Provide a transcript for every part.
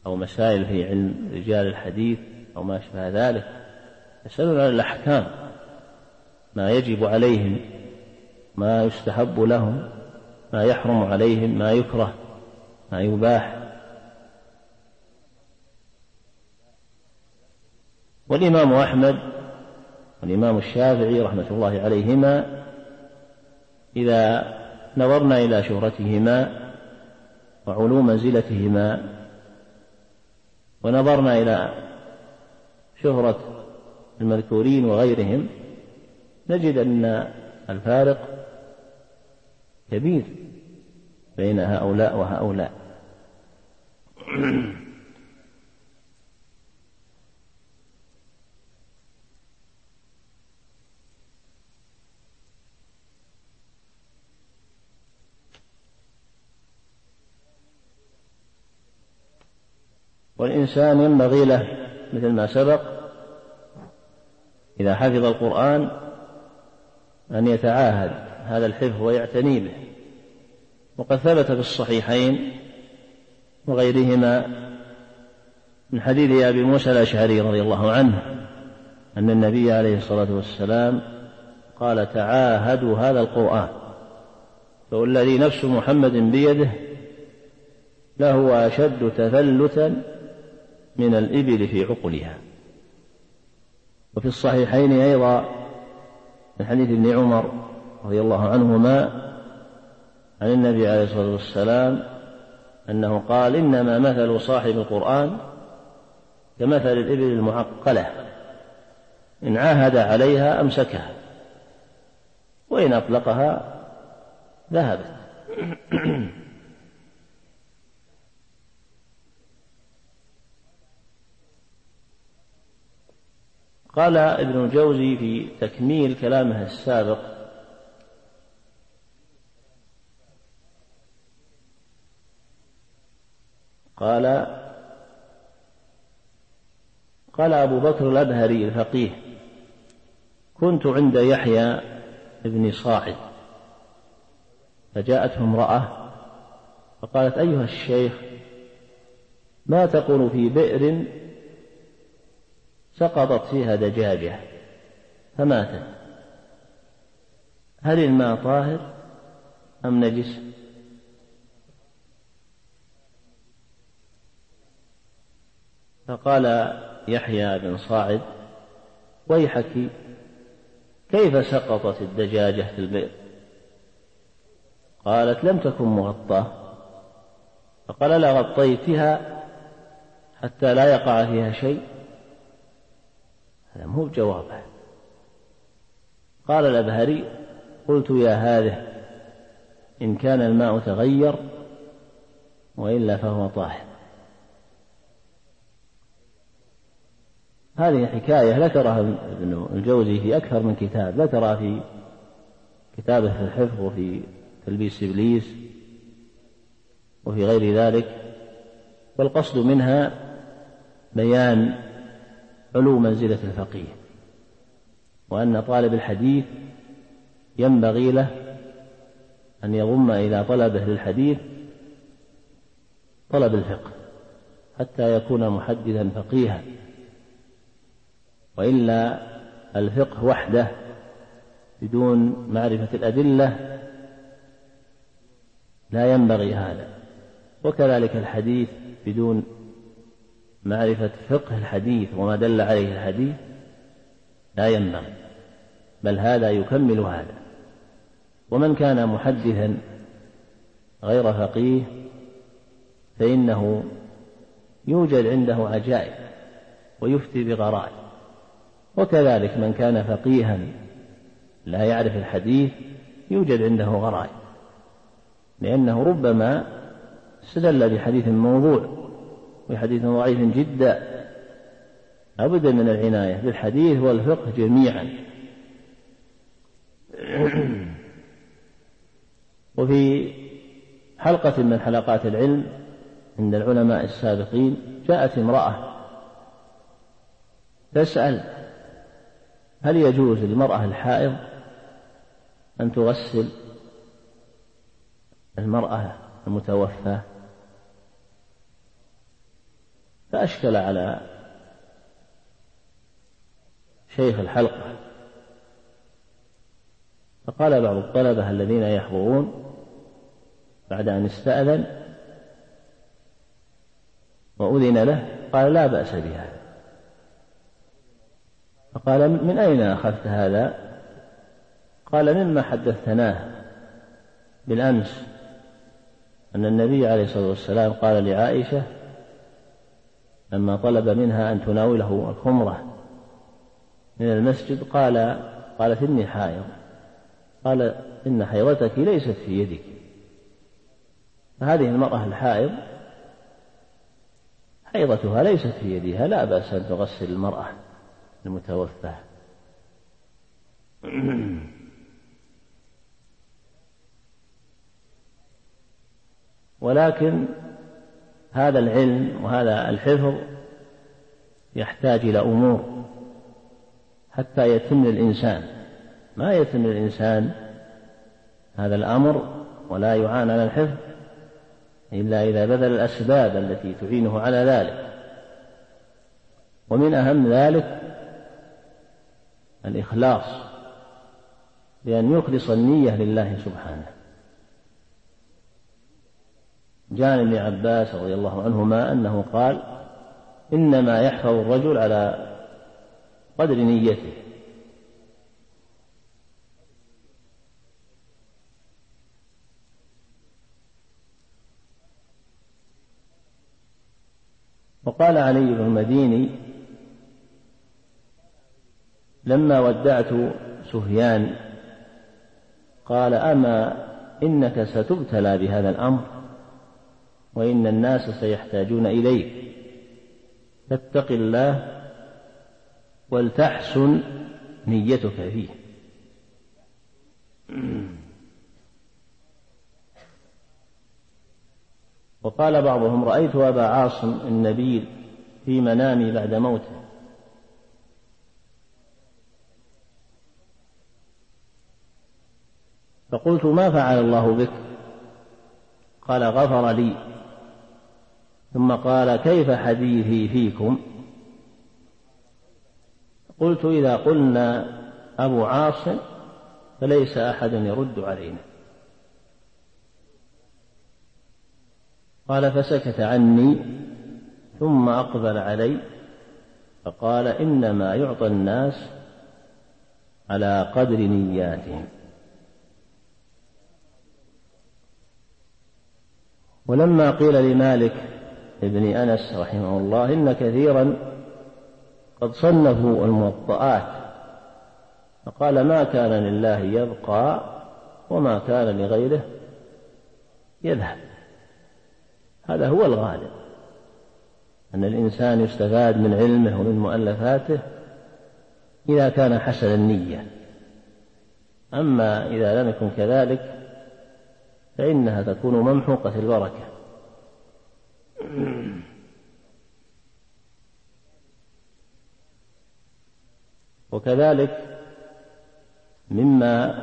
أو مسائل في علم رجال الحديث أو ما شابه ذلك، يسألون عن الأحكام، ما يجب عليهم، ما يستحب لهم، ما يحرم عليهم، ما يكره، ما يباح. والإمام أحمد والإمام الشافعي رحمة الله عليهما إذا نظرنا إلى شهرتهما وعلو منزلتهما ونظرنا إلى شهرة المذكورين وغيرهم، نجد أن الفارق كبير بين هؤلاء وهؤلاء. والإنسان ينبغي له مثل ما سبق إذا حفظ القرآن أن يتعاهد هذا الحفظ ويعتني به. وقد ثبت في الصحيحين وغيرهما من حديث أبي موسى الأشعري رضي الله عنه أن النبي عليه الصلاة والسلام قال: تعاهدوا هذا القرآن، فوالذي نفس محمد بيده لهو أشد تفلتا من الإبل في عقلها. وفي الصحيحين أيضا من حديث ابن عمر رضي الله عنهما عن النبي عليه الصلاة والسلام أنه قال: إنما مثل صاحب القرآن كمثل الإبل المعقلة، إن عاهد عليها أمسكها وإن أطلقها ذهبت. قال ابن الجوزي في تكميل كلامه السابق: قال أبو بكر الأبهري الفقيه: كنت عند يحيى بن صاعد فجاءته امرأة فقالت: أيها الشيخ، ما تقول في بئر سقطت فيها دجاجة فماتت، هل الماء طاهر أم نجس؟ فقال يحيى بن صاعد: ويحك، كيف سقطت الدجاجة في البئر؟ قالت: لم تكن مغطاة. فقال: لا غطيتها حتى لا يقع فيها شيء؟ هذا مو بجوابه. قال الأبهري: قلت: يا هذه، إن كان الماء تغير وإلا فهو طاهر. هذه حكاية ذكرها ابن الجوزي في أكثر من كتاب، ذكرها في كتابه في الحفظ وفي تلبيس إبليس وفي غير ذلك. والقصد منها بيان علو منزلة الفقيه، وأن طالب الحديث ينبغي له أن يضم إلى طلبه للحديث طلب الفقه حتى يكون محدثا فقيها، وإلا الفقه وحده بدون معرفة الأدلة لا ينبغي هذا، وكذلك الحديث بدون معرفة فقه الحديث وما دل عليه الحديث لا ينبغي، بل هذا يكمل هذا. ومن كان محدثا غير فقيه فإنه يوجد عنده عجائب ويفتي بغرائب، وكذلك من كان فقيها لا يعرف الحديث يوجد عنده غرائب، لأنه ربما استدل بحديث موضوع وحديث ضعيف جدا. أبدا من العناية بالحديث والفقه جميعا. وفي حلقة من حلقات العلم عند العلماء السابقين جاءت امرأة تسأل: هل يجوز للمرأة الحائض أن تغسل المرأة المتوفاة؟ فأشكل على شيخ الحلقة، فقال بعض الطلبة الذين يحضرون بعد أن استأذن وأذن له، قال: لا بأس بهذا. فقال: من أين أخذت هذا؟ قال: مما حدثتناه بالأمس أن النبي عليه الصلاة والسلام قال لعائشة لما طلب منها أن تناوله الخمرة من المسجد، قالت: إني حائض. قال: إن حيضتك ليست في يدك. فهذه المرأة الحائض حيضتها ليست في يدها، لا بأس أن تغسل المرأة المتوفاة. ولكن هذا العلم وهذا الحفظ يحتاج إلى أمور حتى يتم الإنسان. ما يتم الإنسان هذا الأمر ولا يعان على الحفظ إلا إذا بذل الأسباب التي تعينه على ذلك. ومن أهم ذلك الإخلاص، بأن يخلص النية لله سبحانه. جاء ابن عباس رضي الله عنهما أنه قال: إنما يحفظ الرجل على قدر نيته. وقال علي بن المديني لما ودعت سفيان قال: أما إنك ستبتلى بهذا الأمر وإن الناس سيحتاجون إليك، فاتق الله ولتحسن نيتك فيه. وقال بعضهم: رأيت أبا عاصم النبيل في منامي بعد موته، فقلت: ما فعل الله بك؟ قال: غفر لي. ثم قال: كيف حديثي فيكم؟ قلت: إذا قلنا أبو عاصم فليس أحد يرد علينا. قال: فسكت عني ثم أقبل علي فقال: إنما يعطى الناس على قدر نياتهم. ولما قيل لمالك ابن أنس رحمه الله إن كثيرا قد صنفوا الموطئات، فقال: ما كان لله يبقى وما كان لغيره يذهب. هذا هو الغالب، أن الإنسان يستفاد من علمه ومن مؤلفاته إذا كان حسن النية. أما إذا لم يكن كذلك فإنها تكون ممحوقة البركة. وكذلك مما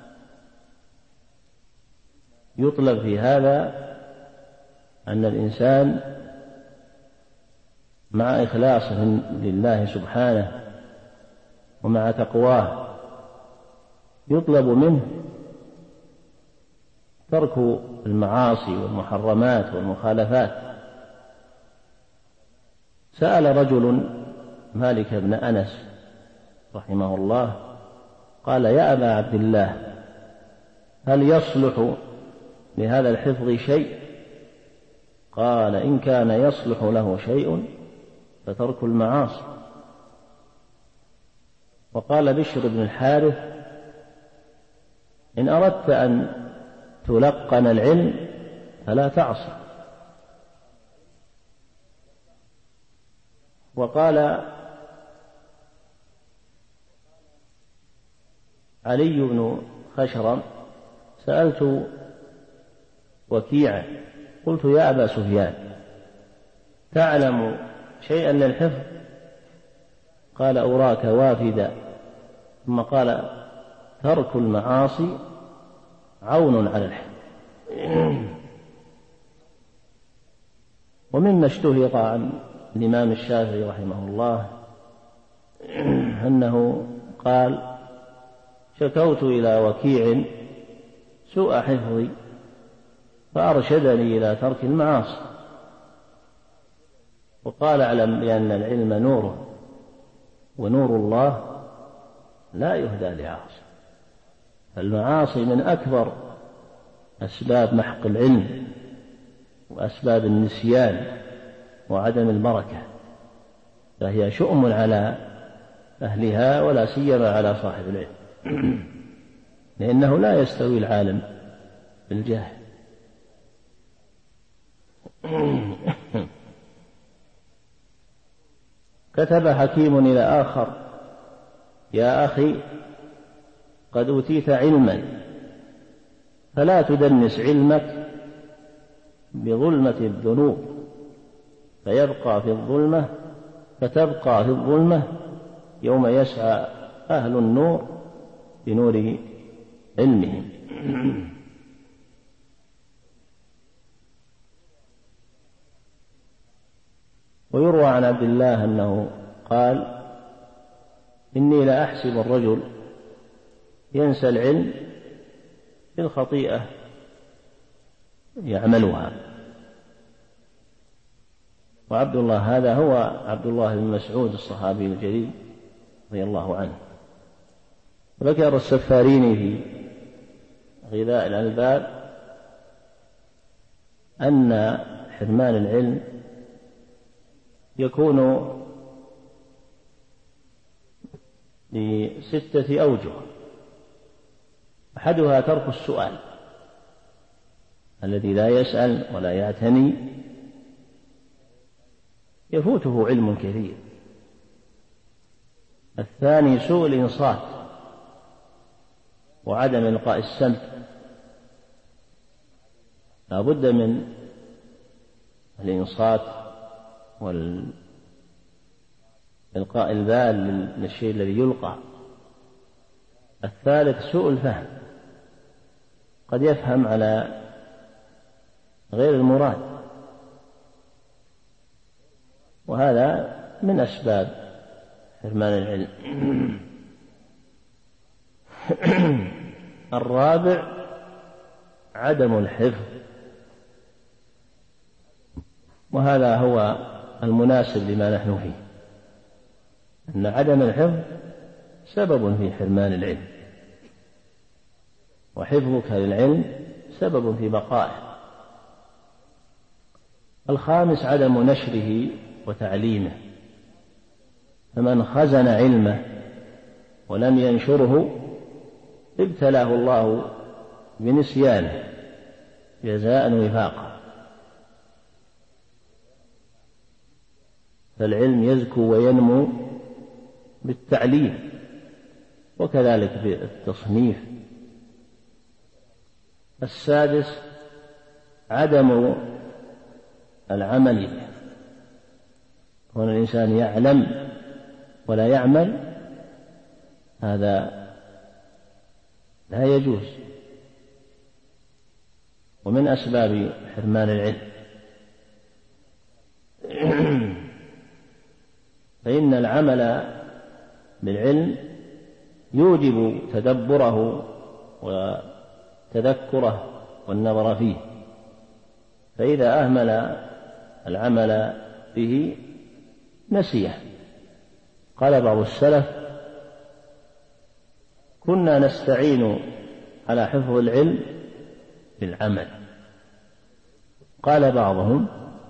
يطلب في هذا أن الإنسان مع إخلاصه لله سبحانه ومع تقواه يطلب منه ترك المعاصي والمحرمات والمخالفات. سأل رجل مالك بن أنس رحمه الله قال: يا أبا عبد الله، هل يصلح لهذا الحفظ شيء؟ قال: إن كان يصلح له شيء فترك المعاصي. وقال بشر بن الحارث: إن أردت أن تلقن العلم فلا تعصي. وقال علي بن خشرم: سألت وكيعا قلت: يا أبا سفيان، تعلم شيئا للحفظ؟ قال: أراك وافدا. ثم قال: ترك المعاصي عون على الحفظ. ومما اشتهر عن الإمام الشافعي رحمه الله أنه قال: شكوت إلى وكيع سوء حفظي فأرشدني إلى ترك المعاصي. وقال: اعلم بأن العلم نوره، ونور الله لا يهدى لعاصي. فالمعاصي من أكبر أسباب محق العلم وأسباب النسيان وعدم البركة، فهي شؤم على أهلها ولا سيما على صاحب العلم، لأنه لا يستوي العالم بالجاهل. كتب حكيم إلى آخر: يا أخي، قد أوتيت علما فلا تدنس علمك بظلمة الذنوب فتبقى في الظلمة يوم يسعى أهل النور بنور علمهم. ويروى عن عبد الله أنه قال: إني لأحسب الرجل ينسى العلم بالخطيئة يعملها. وعبد الله هذا هو عبد الله بن مسعود الصحابي الجليل رضي الله عنه. وذكر السفاريني في غذاء الألباب أن حرمان العلم يكون ل6 أوجه: أحدها ترك السؤال، الذي لا يسأل ولا يعتني يفوته علم كثير. الثاني سوء الإنصات وعدم إلقاء السمع، لا بد من الإنصات والإلقاء البال للشيء الذي يلقى. الثالث سوء الفهم، قد يفهم على غير المراد، وهذا من أسباب حرمان العلم. الرابع عدم الحفظ، وهذا هو المناسب لما نحن فيه، أن عدم الحفظ سبب في حرمان العلم، وحفظك للعلم سبب في بقائه. الخامس عدم نشره وتعليمه، فمن خزن علمه ولم ينشره ابتلاه الله بنسيانه جزاء وفاقا. فالعلم يزكو وينمو بالتعليم، وكذلك بالتصنيف. السادس عدم العمل به، كون الإنسان يعلم ولا يعمل هذا لا يجوز، ومن أسباب حرمان العلم. فإن العمل بالعلم يوجب تدبره وتذكره والنظر فيه، فإذا أهمل العمل به نسيه. قال بعض السلف: كنا نستعين على حفظ العلم بالعمل. قال بعضهم: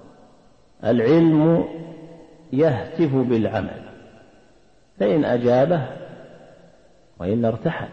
العلم يهتف بالعمل، فإن أجابه وإلا ارتحل.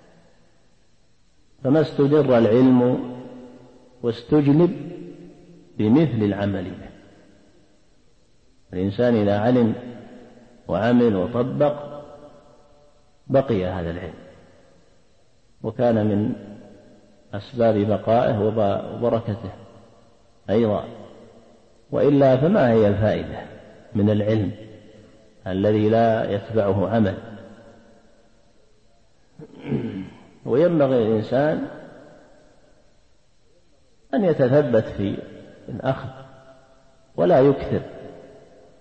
فما استدر العلم واستجلب بمثل العمل به. الإنسان إذا علم وعمل وطبق بقي هذا العلم، وكان من أسباب بقائه وبركته أيضا. وإلا فما هي الفائدة من العلم الذي لا يتبعه عمل؟ وينبغي الإنسان أن يتثبت في الأخذ ولا يكثر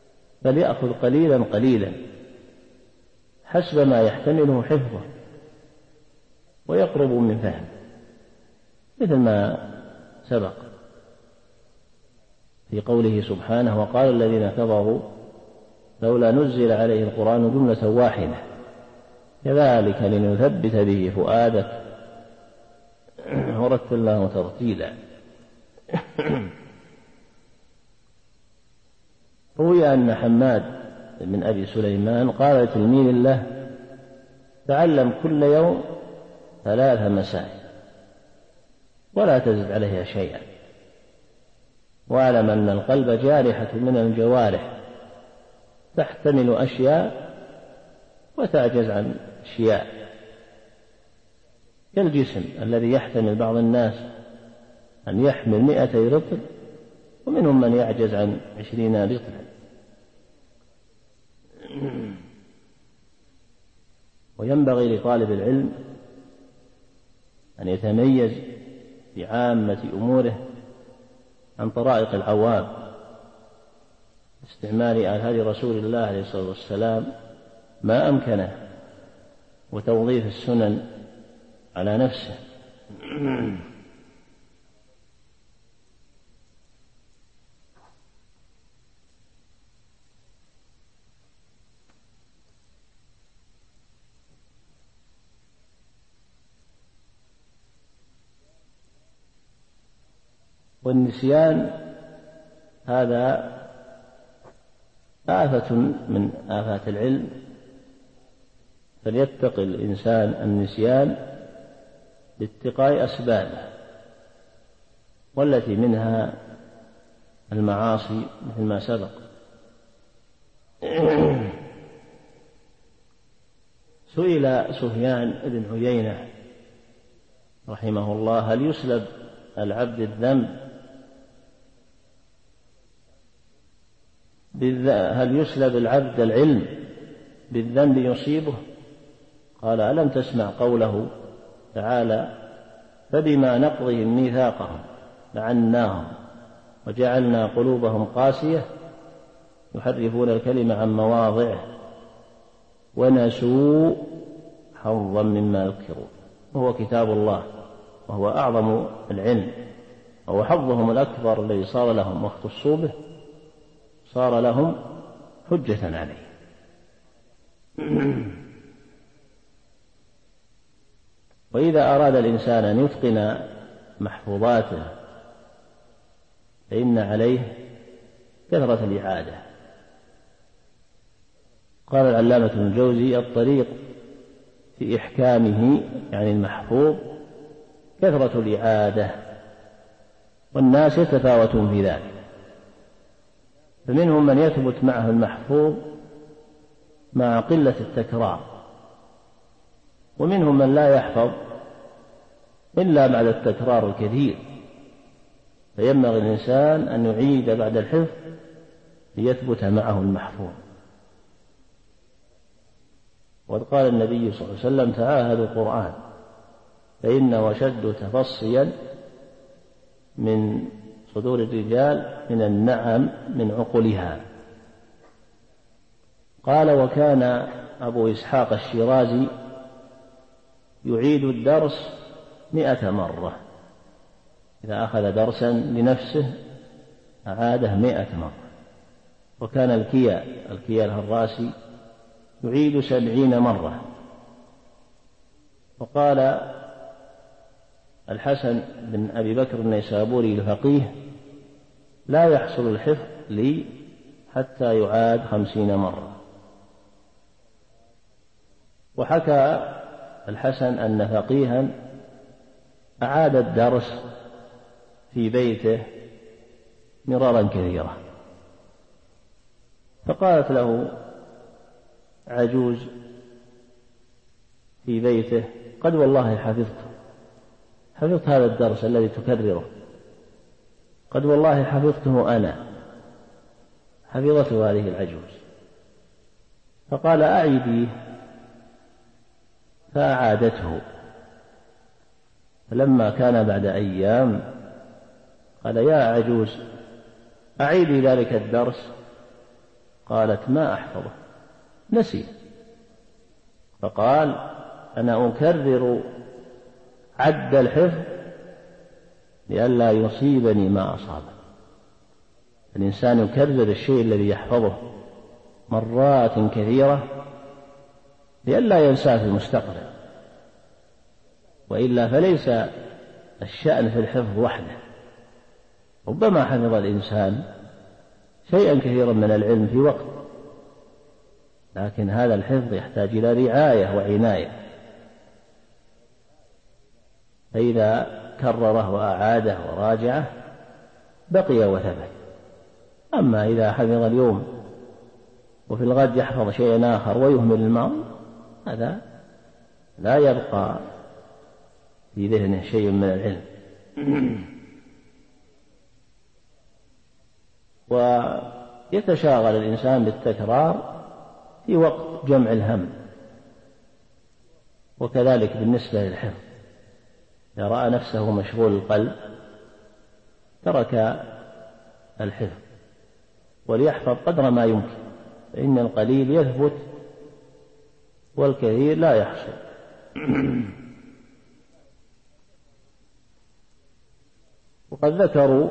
فليأخذ قليلا قليلا حسب ما يحتمله حفظه ويقرب من فهمه، مثل ما سبق في قوله سبحانه: وقال الذين كفروا لولا نزل عليه القرآن جملة واحدة كذلك لنثبت به فؤادك ورتلناه ترتيلا. روي أن حماد بن أبي سليمان قال لتلميذ له: تعلم كل يوم 3 مسائل ولا تزد عليها شيئا، واعلم أن القلب جارحة من الجوارح تحتمل أشياء وتعجز عن أشياء، كالجسم الذي يحتمل بعض الناس أن يحمل 200 رطل ومنهم من يعجز عن 20 رطلا. وينبغي لطالب العلم أن يتميز بعامة أموره عن طرائق العوام، استعمال هدي رسول الله عليه الصلاة والسلام ما أمكنه، وتوظيف السنن على نفسه. والنسيان هذا آفة من آفات العلم، فليتقي الإنسان النسيان باتقاء أسبابه، والتي منها المعاصي مثل ما سبق. سئل سفيان بن عيينة رحمه الله: هل يسلب العبد الذنب هل يسلب العبد العلم بالذنب يصيبه؟ قال: ألم تسمع قوله تعالى: فبما نقضهم ميثاقهم لعناهم وجعلنا قلوبهم قاسية يحرفون الكلم عن مواضعه ونسوا حظا مما ذكروا. وهو كتاب الله، وهو أعظم العلم، وهو حظهم الأكبر الذي صار لهم واختصوا به، صار لهم حجة عليه. وإذا أراد الإنسان أن يتقن محفوظاته فإن عليه كثرة الإعادة. قال العلامة ابن الجوزي: الطريق في إحكامه يعني المحفوظ كثرة الإعادة، والناس يتفاوتون في ذلك، فمنهم من يثبت معه المحفوظ مع قلة التكرار، ومنهم من لا يحفظ إلا بعد التكرار الكثير، فينبغي الإنسان أن يعيد بعد الحفظ ليثبت معه المحفوظ. وقد قال النبي صلى الله عليه وسلم: تعاهدوا القرآن فإنه أشد تفصيا من صدور الرجال من النعم من عقلها. قال: وكان أبو إسحاق الشيرازي يعيد الدرس 100 مرة، إذا أخذ درسا لنفسه أعاده 100 مرة. وكان الكيا الهراسي يعيد 70 مرة. وقال الحسن بن أبي بكر النيسابوري الفقيه: لا يحصل الحفظ لي حتى يعاد 50 مرة. وحكى الحسن أن فقيها أعاد الدرس في بيته مرارا كثيرا، فقالت له عجوز في بيته: قد والله حفظت هذا الدرس الذي تكرره، قد والله حفظته أنا. حفظته هذه العجوز. فقال: أعيديه. فأعادته. فلما كان بعد أيام قال: يا عجوز أعيدي ذلك الدرس. قالت ما أحفظه، نسي، فقال أنا أكرر عد الحفظ لئلا يصيبني ما أصابه. الإنسان يكرر الشيء الذي يحفظه مرات كثيرة لئلا ينساه في المستقبل، وإلا فليس الشأن في الحفظ وحده. ربما حفظ الإنسان شيئا كثيرا من العلم في وقت، لكن هذا الحفظ يحتاج إلى رعاية وعناية، فإذا كرره وأعاده وراجعه بقي وثبت. أما إذا حفظ اليوم وفي الغد يحفظ شيئا آخر ويهمل الماضي، هذا لا يبقى في ذهنه شيء من العلم. ويتشاغل الإنسان بالتكرار في وقت جمع الهم، وكذلك بالنسبة للحفظ، إذا رأى نفسه مشغول القلب ترك الحفظ، وليحفظ قدر ما يمكن، فإن القليل يثبت والكثير لا يحصل. وقد ذكروا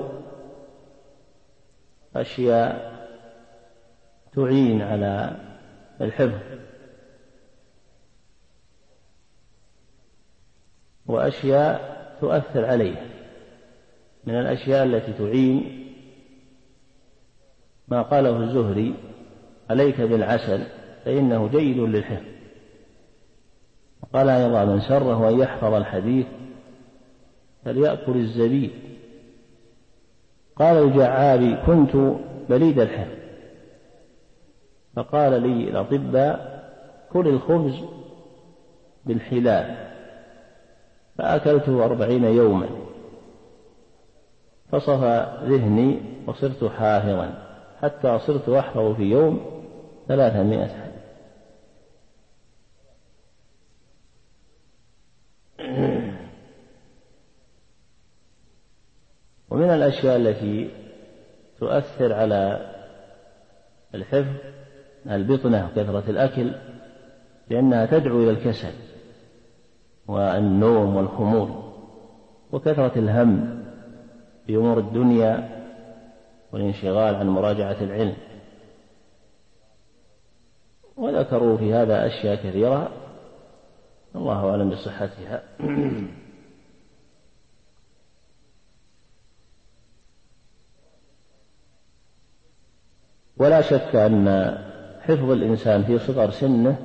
أشياء تعين على الحفظ وأشياء تؤثر عليه. من الأشياء التي تعين ما قاله الزهري: عليك بالعسل فإنه جيد للحفظ. قال أيضا: من سره أن يحفظ الحديث فليأكل الزبيب. قال الجعابي: كنت بليد الحفظ، فقال لي الأطباء: كل الخبز بالحلال، فأكلته 40 يوما فصفى ذهني وصرت حافظا، حتى صرت أحفظ في يوم 300 حديث. ومن الأشياء التي تؤثر على الحفظ البطنة وكثرة الأكل، لأنها تدعو إلى الكسل والنوم والخمول وكثرة الهم بأمور الدنيا والانشغال عن مراجعة العلم. وذكروا في هذا أشياء كثيرة، الله أعلم بصحتها. ولا شك أن حفظ الإنسان في صغر سنه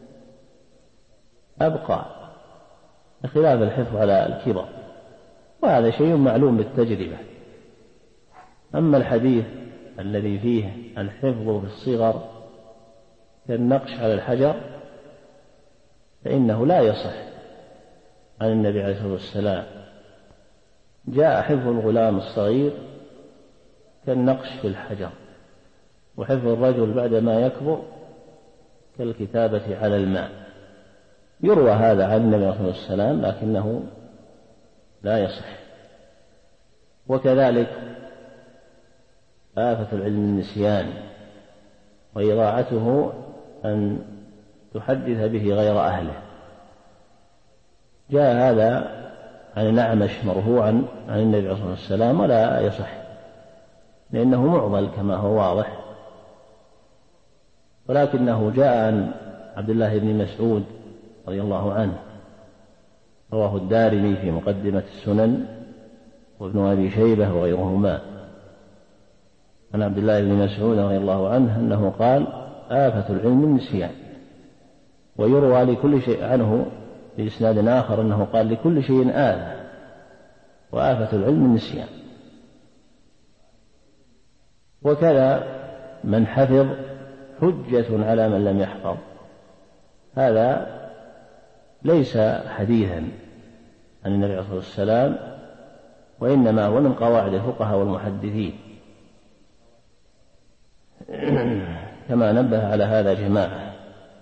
أبقى بخلاف الحفظ على الكبر، وهذا شيء معلوم بالتجربة. أما الحديث الذي فيه الحفظ في الصغر كالنقش على الحجر فإنه لا يصح عن النبي عليه الصلاة والسلام. جاء حفظ الغلام الصغير كالنقش في الحجر، وحفظ الرجل بعدما يكبر كالكتابة على الماء. يروى هذا عن النبي عليه الصلاة والسلام لكنه لا يصح. وكذلك آفة العلم النسيان، وإضاعته أن تحدث به غير أهله. جاء هذا عن الأعمش مرفوعا عن النبي عليه الصلاة والسلام ولا يصح، لأنه معضل كما هو واضح، ولكنه جاء عن عبد الله بن مسعود رضي الله عنه، رواه الدارمي في مقدمة السنن وابن أبي شيبة وغيرهما، عن عبد الله بن مسعود رضي الله عنه أنه قال: آفة العلم النسيان. ويروى لكل شيء عنه بإسناد آخر أنه قال: لكل شيء آفة، وآفة العلم النسيان. وكذا من حفظ حجة على من لم يحفظ، هذا ليس حديثا عن النبي عليه الصلاة والسلام، وإنما هو من قواعد الفقهاء والمحدثين، كما نبه على هذا جماعة.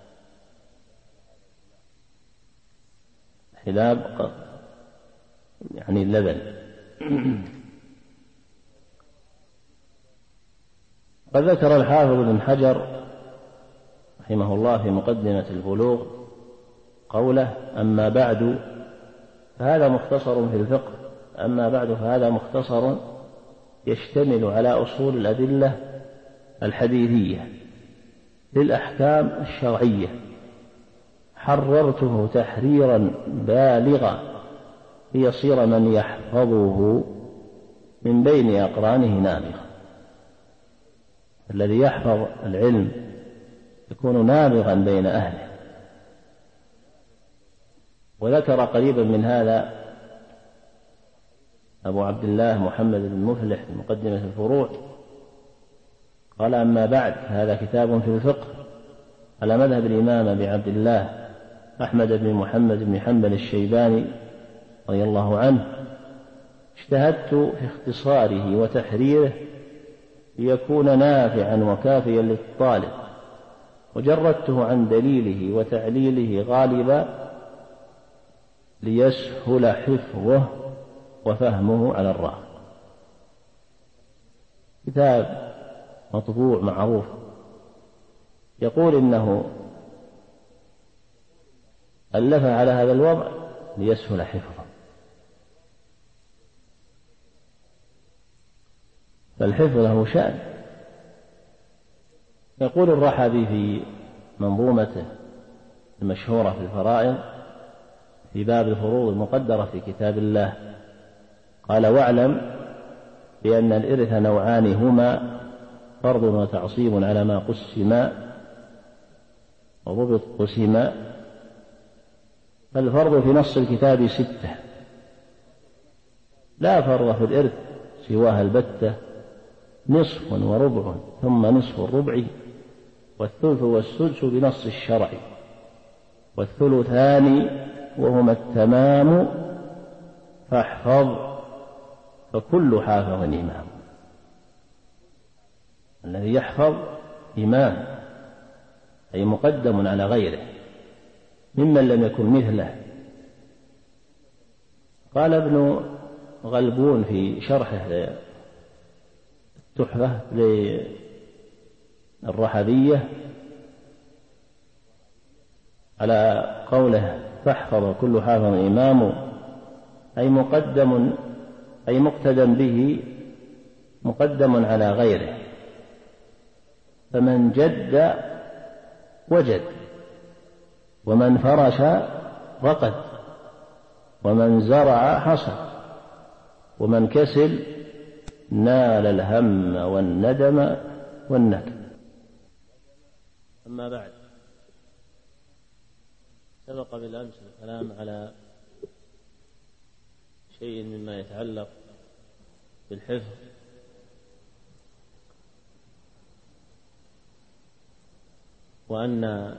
حلاب يعني اللبن. قد ذكر الحافظ بن حجر رحمه الله في مقدمة البلوغ قوله: أما بعد فهذا مختصر في الفقه، أما بعد فهذا مختصر يشتمل على أصول الأدلة الحديثية للأحكام الشرعية، حررته تحريرا بالغا ليصير من يحفظه من بين أقرانه نابغا. الذي يحفظ العلم يكون نابغا بين أهله. وذكر قريبا من هذا أبو عبد الله محمد بن مفلح في مقدمة الفروع قال: أما بعد هذا كتاب في الفقه على مذهب الإمام أبي عبد الله أحمد بن محمد بن حنبل الشيباني رضي الله عنه، اجتهدت في اختصاره وتحريره ليكون نافعا وكافيا للطالب، وجردته عن دليله وتعليله غالبا ليسهل حفظه وفهمه على الراغب. كتاب مطبوع معروف، يقول إنه ألف على هذا الوضع ليسهل حفظه. فالحفظ له شأن. يقول الرحبي في منظومته المشهورة في الفرائض في باب الفروض المقدرة في كتاب الله قال: واعلم بأن الإرث نوعان هما فرض وتعصيب على ما قسما وضبط قسما. فالفرض في نص الكتاب 6، لا فرض في الإرث سواها البتة، نصف وربع ثم نصف الربع، والثلث والسدس بنص الشرع، والثلثان وهما التمام، فاحفظ فكل حافظ إمام. الذي يحفظ إمام أي مقدم على غيره ممن لم يكن مثله. قال ابن غلبون في شرحه التحفة للرحبية على قوله: فاحفظ كل حافظ إمام، أي مقتدم به، مقدم على غيره. فمن جد وجد، ومن فرش رقد، ومن زرع حصد، ومن كسل نال الهم والندم والنكد. أما بعد، سبق بالأمس الكلام على شيء مما يتعلق بالحفظ، وأن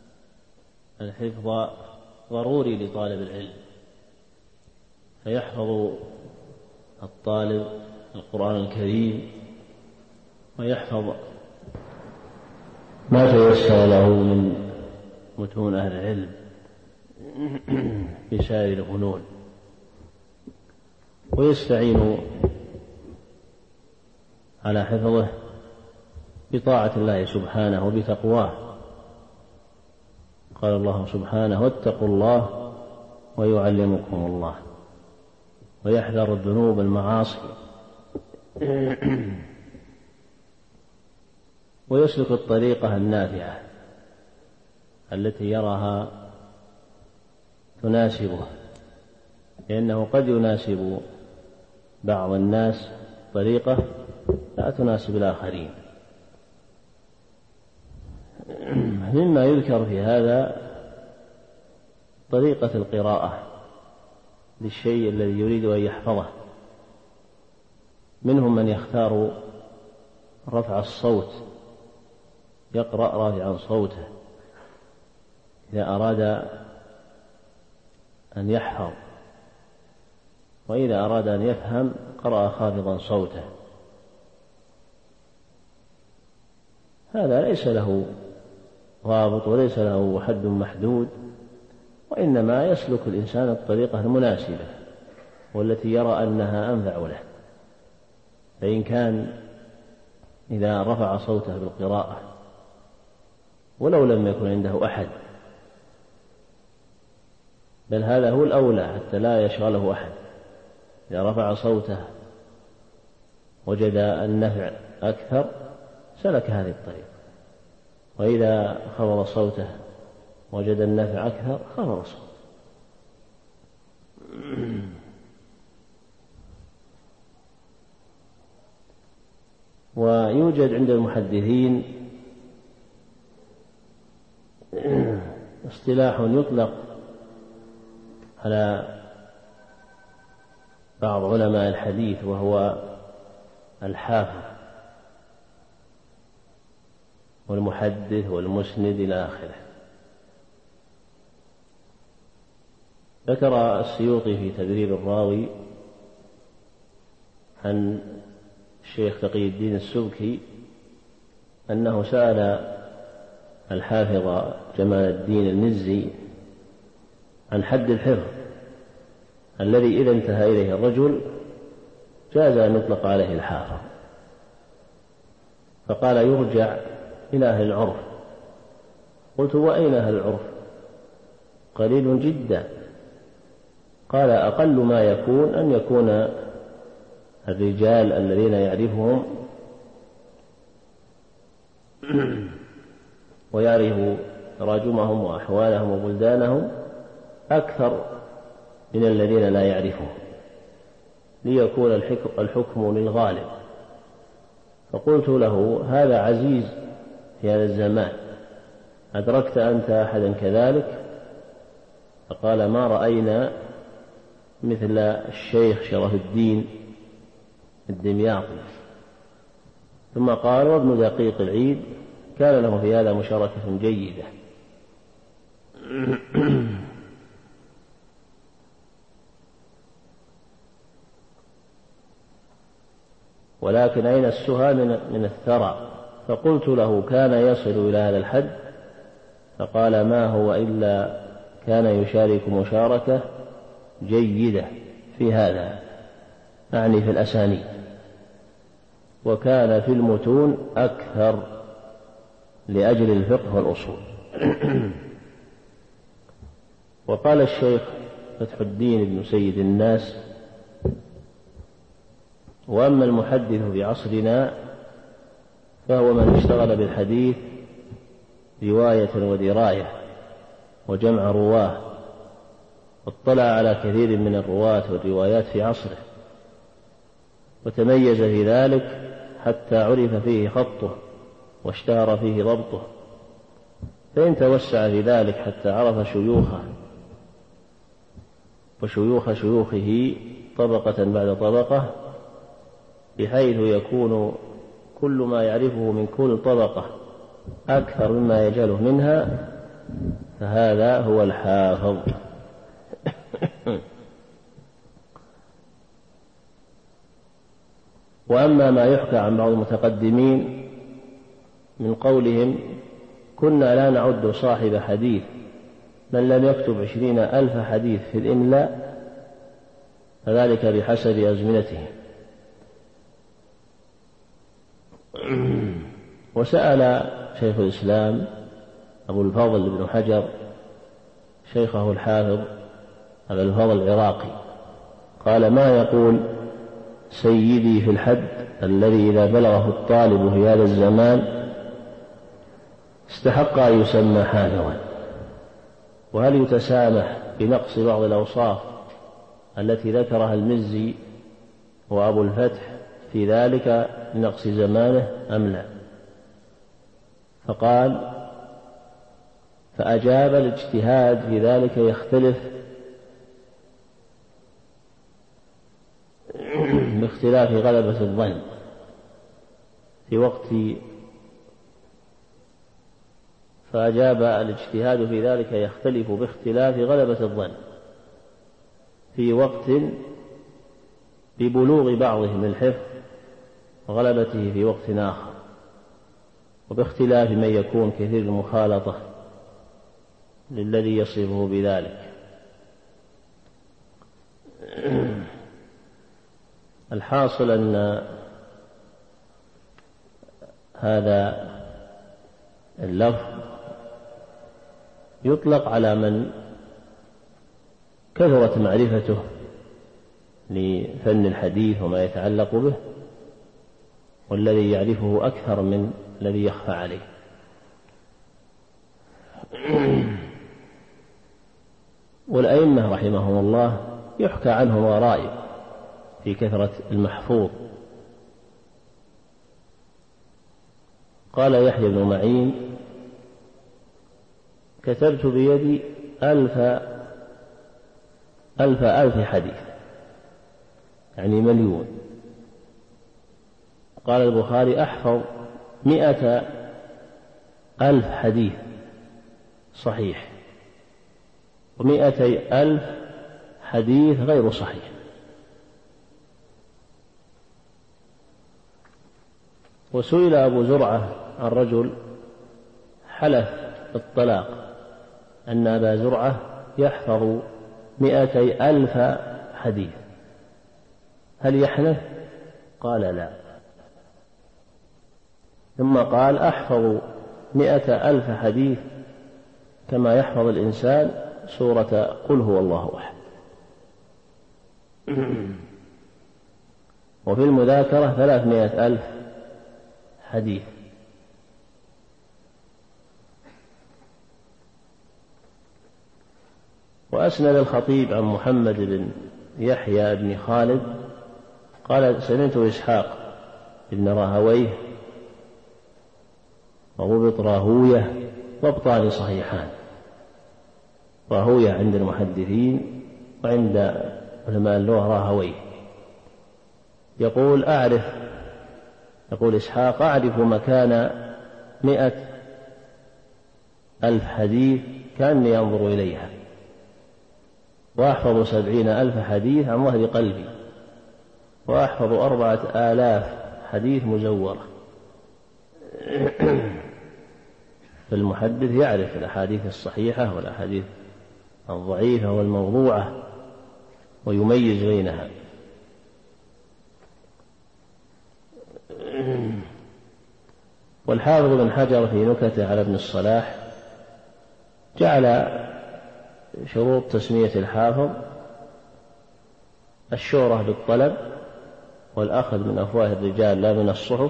الحفظ ضروري لطالب العلم، فيحفظ الطالب القرآن الكريم ويحفظ ما تيسر له من متون أهل العلم في سائر الفنون، ويستعين على حفظه بطاعة الله سبحانه وبتقواه. قال الله سبحانه: واتقوا الله ويعلمكم الله. ويحذر الذنوب المعاصي، ويسلك الطريقة النافعة التي يراها تناسبه، لأنه قد يناسب بعض الناس طريقة لا تناسب الآخرين. مما يذكر في هذا طريقة القراءة للشيء الذي يريد أن يحفظه. منهم من يختار رفع الصوت، يقرأ رافعا صوته إذا أراد أن يحفظ، وإذا أراد أن يفهم قرأ خافضا صوته. هذا ليس له ضابط وليس له حد محدود، وإنما يسلك الإنسان الطريقة المناسبة والتي يرى أنها أنفع له. فإن كان إذا رفع صوته بالقراءة ولو لم يكن عنده أحد، بل هذا هو الأولى حتى لا يشغله أحد. إذا رفع صوته وجد النفع أكثر سلك هذه الطريقة، وإذا خفض صوته وجد النفع أكثر خفض صوته. ويوجد عند المحدثين اصطلاح يطلق على بعض علماء الحديث وهو الحافظ والمحدث والمسند إلى آخره. ذكر السيوطي في تدريب الراوي عن الشيخ تقي الدين السبكي أنه سأل الحافظ جمال الدين المزي عن حد الحفظ الذي إذا انتهى إليه الرجل جاز أن يطلق عليه الحافظ، فقال يرجع إلى أهل العرف. قلت وأين أهل العرف؟ قليل جدا. قال أقل ما يكون أن يكون الرجال الذين يعرفهم ويعرف تراجمهم وأحوالهم وبلدانهم أكثر من الذين لا يعرفهم، ليكون الحكم للغالب. فقلت له هذا عزيز في هذا الزمان، أدركت أنت أحدا كذلك؟ فقال ما رأينا مثل الشيخ شرف الدين الدمياطي. ثم قال وابن دقيق العيد كان له في هذا مشاركة جيدة. ولكن أين السهى من الثرى؟ فقلت له كان يصل إلى هذا الحد؟ فقال ما هو إلا كان يشارك مشاركة جيدة في هذا، أعني في الأسانيد، وكان في المتون أكثر لأجل الفقه والأصول. وقال الشيخ فتح الدين بن سيد الناس وأما المحدث في عصرنا فهو من اشتغل بالحديث رواية ودراية وجمع رواه، واطلع على كثير من الرواة والروايات في عصره وتميز في ذلك حتى عرف فيه خطه واشتهر فيه ضبطه، فإن توسع في ذلك حتى عرف شيوخه وشيوخ شيوخه طبقة بعد طبقة، بحيث يكون كل ما يعرفه من كل طبقة أكثر مما يجهله منها، فهذا هو الحافظ. وأما ما يحكى عن بعض المتقدمين من قولهم كنا لا نعد صاحب حديث من لم يكتب 20,000 حديث في الإملاء، فذلك بحسب أزمنته. وسأل شيخ الإسلام أبو الفضل بن حجر شيخه الحافظ أبا الفضل العراقي قال ما يقول سيدي في الحد الذي إذا بلغه الطالب في هذا الزمان استحق أن يسمى حافظا؟ وهل يتسامح بنقص بعض الأوصاف التي ذكرها المزي وأبو الفتح في ذلك لنقص زمانه أم لا؟ فقال فأجاب الاجتهاد في ذلك يختلف باختلاف غلبة الظن في وقت، فأجاب الاجتهاد في ذلك يختلف باختلاف غلبة الظن في وقت ببلوغ بعضهم الحفظ وغلبته في وقت آخر، وباختلاف من يكون كثير المخالطة للذي يصفه بذلك. الحاصل أن هذا اللفظ يطلق على من كثرت معرفته لفن الحديث وما يتعلق به، والذي يعرفه أكثر من الذي يخفى عليه. والأئمة رحمهم الله يحكى عنهم غرائب في كثرة المحفوظ. قال يحيى بن معين: كتبت بيدي ألف حديث، يعني 1,000,000. قال البخاري: أحفظ 100,000 حديث صحيح، و200,000 حديث غير صحيح. وسئل أبو زرعة عن رجل حلف بالطلاق أن أبا زرعة يحفظ 200,000 حديث، هل يحلف؟ قال: لا. ثم قال: أحفظ 100,000 حديث كما يحفظ الإنسان سورة قل هو الله أحد. وفي المذاكرة 300,000 حديث. وأسند الخطيب عن محمد بن يحيى بن خالد قال: سمعت إسحاق بن راهويه وضبط راهوية ضبطان صحيحان. راهوية عند المحدثين وعند علماء اللغة راهويه. يقول إسحاق: أعرف مكان 100,000 حديث كأني أنظر إليها، وأحفظ 70,000 حديث عن ظهر قلبي، وأحفظ 4,000 حديث مزورة. فالمحدث يعرف الأحاديث الصحيحة والأحاديث الضعيفة والموضوعة ويميز بينها. والحافظ بن حجر في نكته على ابن الصلاح جعل شروط تسمية الحافظ الشهرة بالطلب، والأخذ من أفواه الرجال لا من الصحف،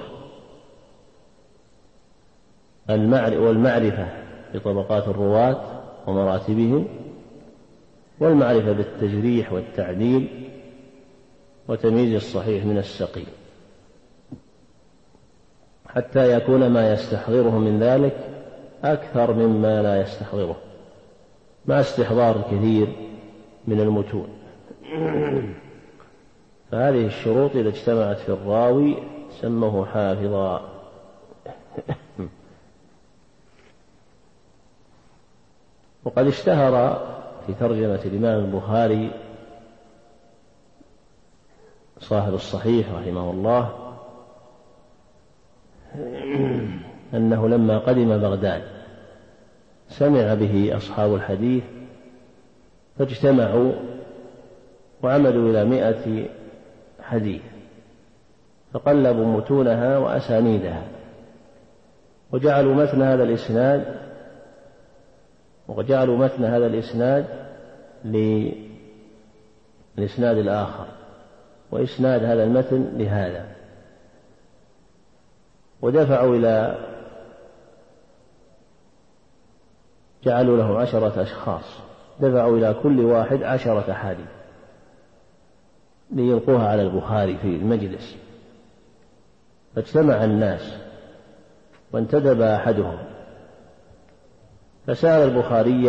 والمعرفة بطبقات الرواة ومراتبهم، والمعرفة بالتجريح والتعديل، وتمييز الصحيح من السقيم، حتى يكون ما يستحضره من ذلك أكثر مما لا يستحضره، مع استحضار الكثير من المتون. فهذه الشروط إذا اجتمعت في الراوي سمه حافظا. وقد اشتهر في ترجمة الإمام البخاري صاحب الصحيح رحمه الله أنه لما قدم بغداد سمع به أصحاب الحديث فاجتمعوا وعمدوا إلى 100 حديث، فقلبوا متونها وأسانيدها، وجعلوا متن هذا الإسناد للإسناد الآخر، وإسناد هذا المتن لهذا، جعلوا له 10 أشخاص، دفعوا إلى كل واحد 10 أحاديث ليلقوها على البخاري في المجلس. فاجتمع الناس وانتدب أحدهم فسأل البخاري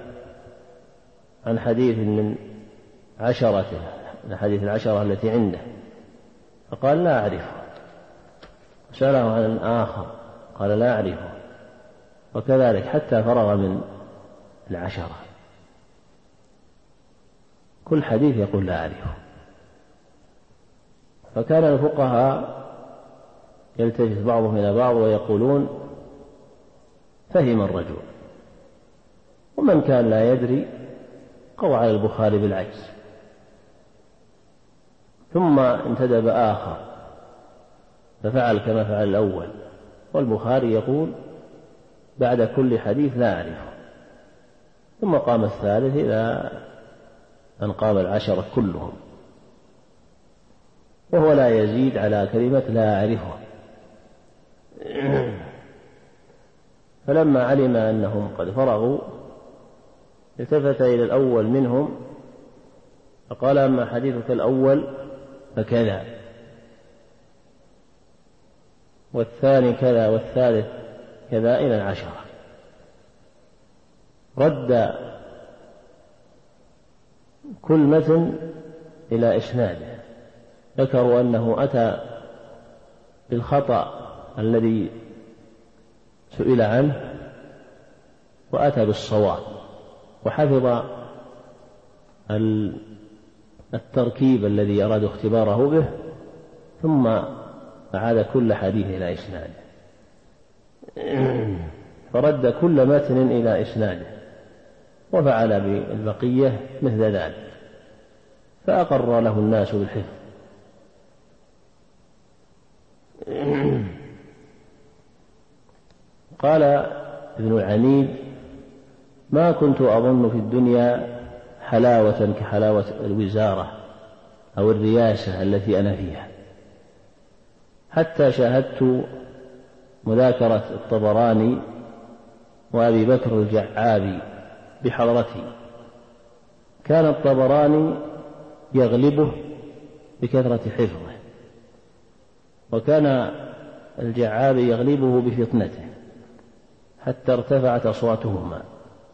عن حديث من 10 الحديث 10 التي عنده، فقال: لا أعرفه. سأله عن آخر قال: لا أعرفه، وكذلك حتى فرغ من 10. كل حديث يقول: لا أعرفه. فكان الفقهاء يلتفت بعضهم إلى بعض ويقولون: فهم الرجل. ومن كان لا يدري قوى على البخاري بالعجز. ثم انتدب آخر ففعل كما فعل الأول، والبخاري يقول بعد كل حديث لا أعرفه، ثم قام الثالث إلى أن قام العشرة كلهم، وهو لا يزيد على كلمة لا أعرفه. فلما علم أنهم قد فرغوا التفت إلى الأول منهم فقال: أما حديثك الأول فكذا، والثاني كذا، والثالث كذا، إلى العشرة. رد كل متن إلى إسناده، ذكروا أنه أتى بالخطأ الذي سئل عنه وأتى بالصواب، وحفظ التركيب الذي أراد اختباره به، ثم أعاد كل حديث إلى إسناده، فرد كل متن إلى إسناده، وفعل بالبقية مثل ذلك، فأقر له الناس بالحفظ. قال ابن العنيد: ما كنت أظن في الدنيا حلاوة كحلاوة الوزارة أو الرياسة التي أنا فيها، حتى شاهدت مذاكرة الطبراني وأبي بكر الجعابي بحضرتي. كان الطبراني يغلبه بكثرة حفظه، وكان الجعابي يغلبه بفطنته، حتى ارتفعت أصواتهما،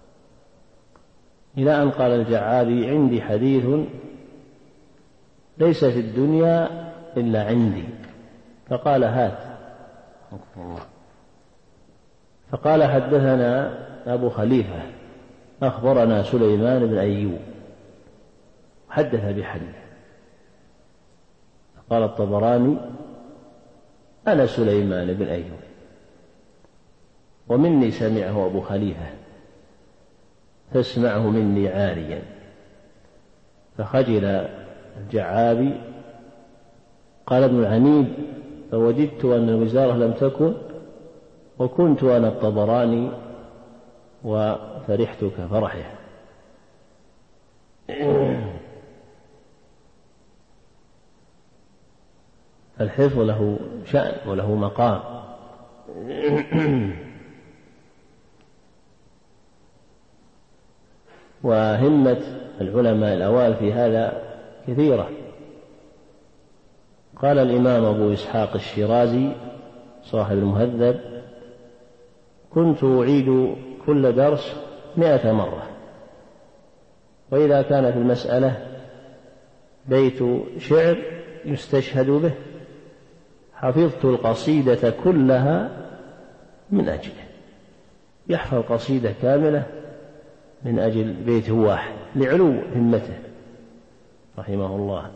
إلى أن قال الجعابي: عندي حديث ليس في الدنيا إلا عندي. فقال: هات. فقال: حدثنا أبو خليفة أخبرنا سليمان بن أيوب، حدث بحديث. قال الطبراني: أنا سليمان بن أيوب، ومني سمعه أبو خليفة، فاسمعه مني عاريا. فخجل الجعابي. قال ابن العنيد: فوجدت أن الوزارة لم تكن، وكنت أنا الطبراني، وفرحت كفرحه. الحفظ له شأن وله مقام. وهمة العلماء الأوائل في هذا كثيرة. قال الإمام أبو إسحاق الشيرازي صاحب المهذب: كنت أعيد كل درس 100 مرة، وإذا كان في المسألة بيت شعر يستشهد به حفظت القصيدة كلها من أجله. يحفظ قصيدة كاملة من أجل بيت واحد لعلو همته رحمه الله.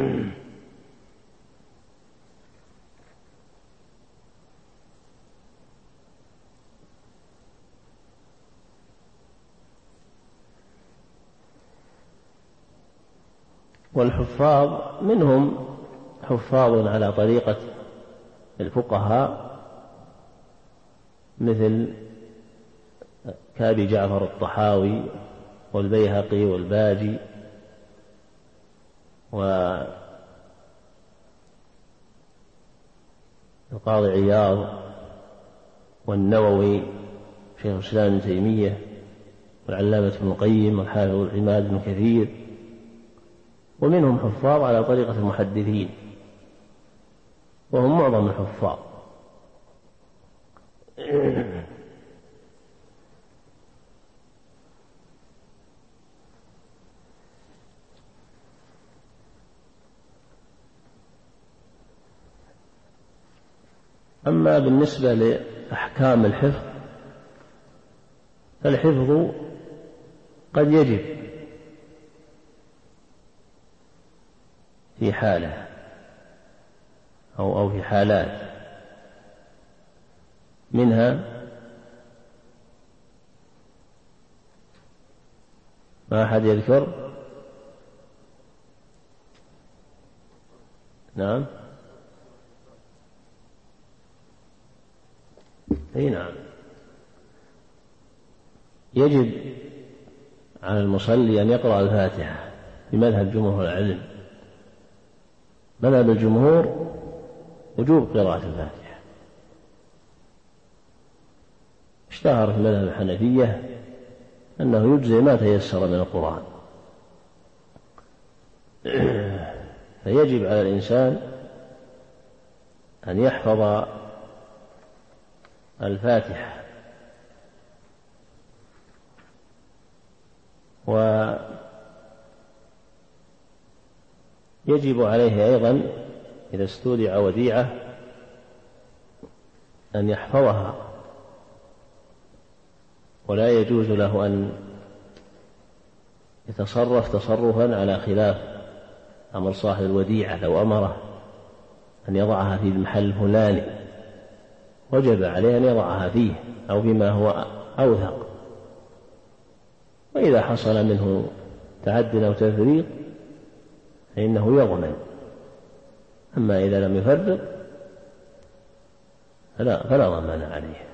والحفاظ منهم حفاظ على طريقة الفقهاء مثل كأبي جعفر الطحاوي والبيهقي والباجي والقاضي عياض والنووي شيخ الإسلام ابن تيمية والعلامة ابن القيم والحافظ العماد بن كثير. ومنهم حفاظ على طريقة المحدثين وهم معظم الحفاظ. أما بالنسبة لأحكام الحفظ فالحفظ قد يجب في حالة أو في حالات، منها ما أحد يذكر. نعم. أي نعم. يجب على المصلي أن يقرأ الفاتحة بمذهب جمهور العلم. مذهب الجمهور وجوب قراءة الفاتحة. اشتهر في مذهب الحنفية أنه يجزي ما تيسر من القرآن. فيجب على الإنسان أن يحفظ الفاتحة، ويجب عليه أيضا إذا استودع وديعة أن يحفظها، ولا يجوز له أن يتصرف تصرفا على خلاف أمر صاحب الوديعة. لو أمره أن يضعها في المحل الفلاني وجب عليه أن يضعها فيه أو بما هو أوثق، وإذا حصل منه تعد أو تفريط فإنه يضمن. أما إذا لم يفرط فلا ضمان عليه.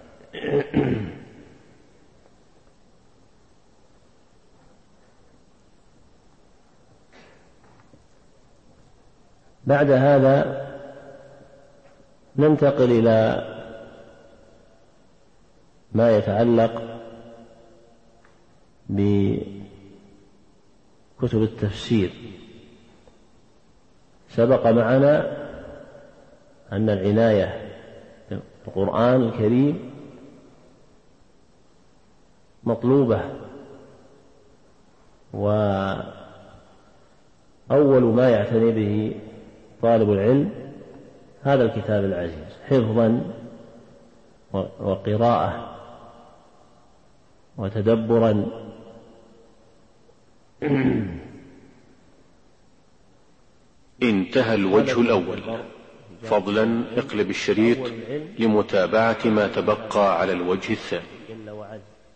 بعد هذا ننتقل إلى ما يتعلق بكتب التفسير. سبق معنا أن العناية بالقرآن الكريم مطلوبة، وأول ما يعتني به طالب العلم هذا الكتاب العزيز حفظا وقراءة وتدبرا. انتهى الوجه الأول. فضلا اقلب الشريط لمتابعة ما تبقى على الوجه الثاني.